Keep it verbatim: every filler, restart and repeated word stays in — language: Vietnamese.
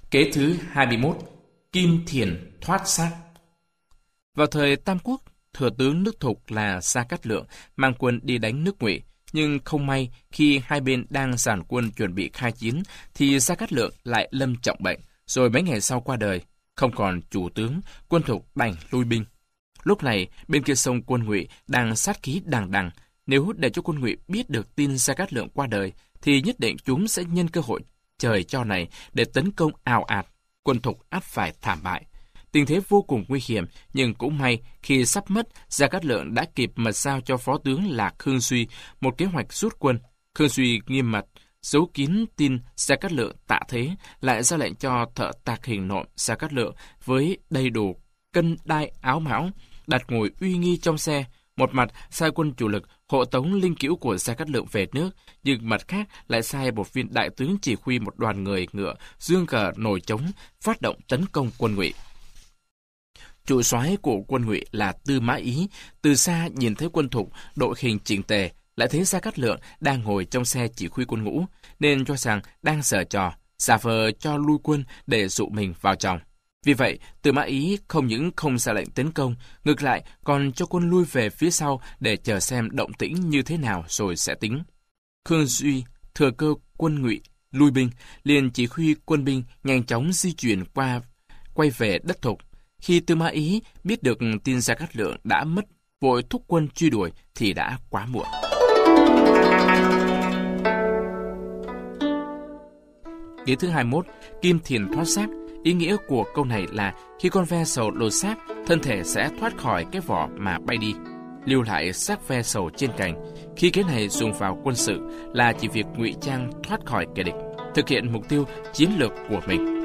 Kế thứ hai mươi mốt. Kim Thiền thoát xác. Vào thời Tam Quốc, thừa tướng nước Thục là Gia Cát Lượng mang quân đi đánh nước Ngụy, nhưng không may khi hai bên đang dàn quân chuẩn bị khai chiến thì Gia Cát Lượng lại lâm trọng bệnh, rồi mấy ngày sau qua đời. Không còn chủ tướng, quân Thục đành lui binh. Lúc này bên kia sông quân Ngụy đang sát khí đằng đằng. Nếu để cho quân Ngụy biết được tin Gia Cát Lượng qua đời thì nhất định chúng sẽ nhân cơ hội trời cho này để tấn công ào ạt. Quân Thục ắt phải thảm bại. Tình thế vô cùng nguy hiểm, nhưng cũng may khi sắp mất, Gia Cát Lượng đã kịp mật giao cho phó tướng là Khương Duy một kế hoạch rút quân. Khương Duy nghiêm mật giấu kín tin Gia Cát Lượng tạ thế, lại ra lệnh cho thợ tạc hình nộm Gia Cát Lượng với đầy đủ cân đai áo mão đặt ngồi uy nghi trong xe. Một mặt sai quân chủ lực hộ tống linh cữu của Gia Cát Lượng về nước, nhưng mặt khác lại sai một viên đại tướng chỉ huy một đoàn người ngựa dương cờ nổi trống phát động tấn công quân Ngụy. Chủ soái của quân Ngụy là Tư Mã Ý, từ xa nhìn thấy quân Thục đội hình chỉnh tề, lại thấy Gia Cát Lượng đang ngồi trong xe chỉ huy quân ngũ, nên cho rằng đang giở trò, giả vờ cho lui quân để dụ mình vào trong. Vì vậy, Tư Mã Ý không những không ra lệnh tấn công, ngược lại còn cho quân lui về phía sau để chờ xem động tĩnh như thế nào rồi sẽ tính. Khương Duy thừa cơ quân Ngụy lui binh, liền chỉ huy quân binh nhanh chóng di chuyển qua quay về đất Thục. Khi Tư Mã Ý biết được tin Gia Cát Lượng đã mất, vội thúc quân truy đuổi thì đã quá muộn. Kế thứ hai mươi mốt. Kim Thiền thoát xác. Ý nghĩa của câu này là khi con ve sầu lột xác, thân thể sẽ thoát khỏi cái vỏ mà bay đi, lưu lại xác ve sầu trên cành. Khi cái này dùng vào quân sự là chỉ việc ngụy trang thoát khỏi kẻ địch, thực hiện mục tiêu chiến lược của mình.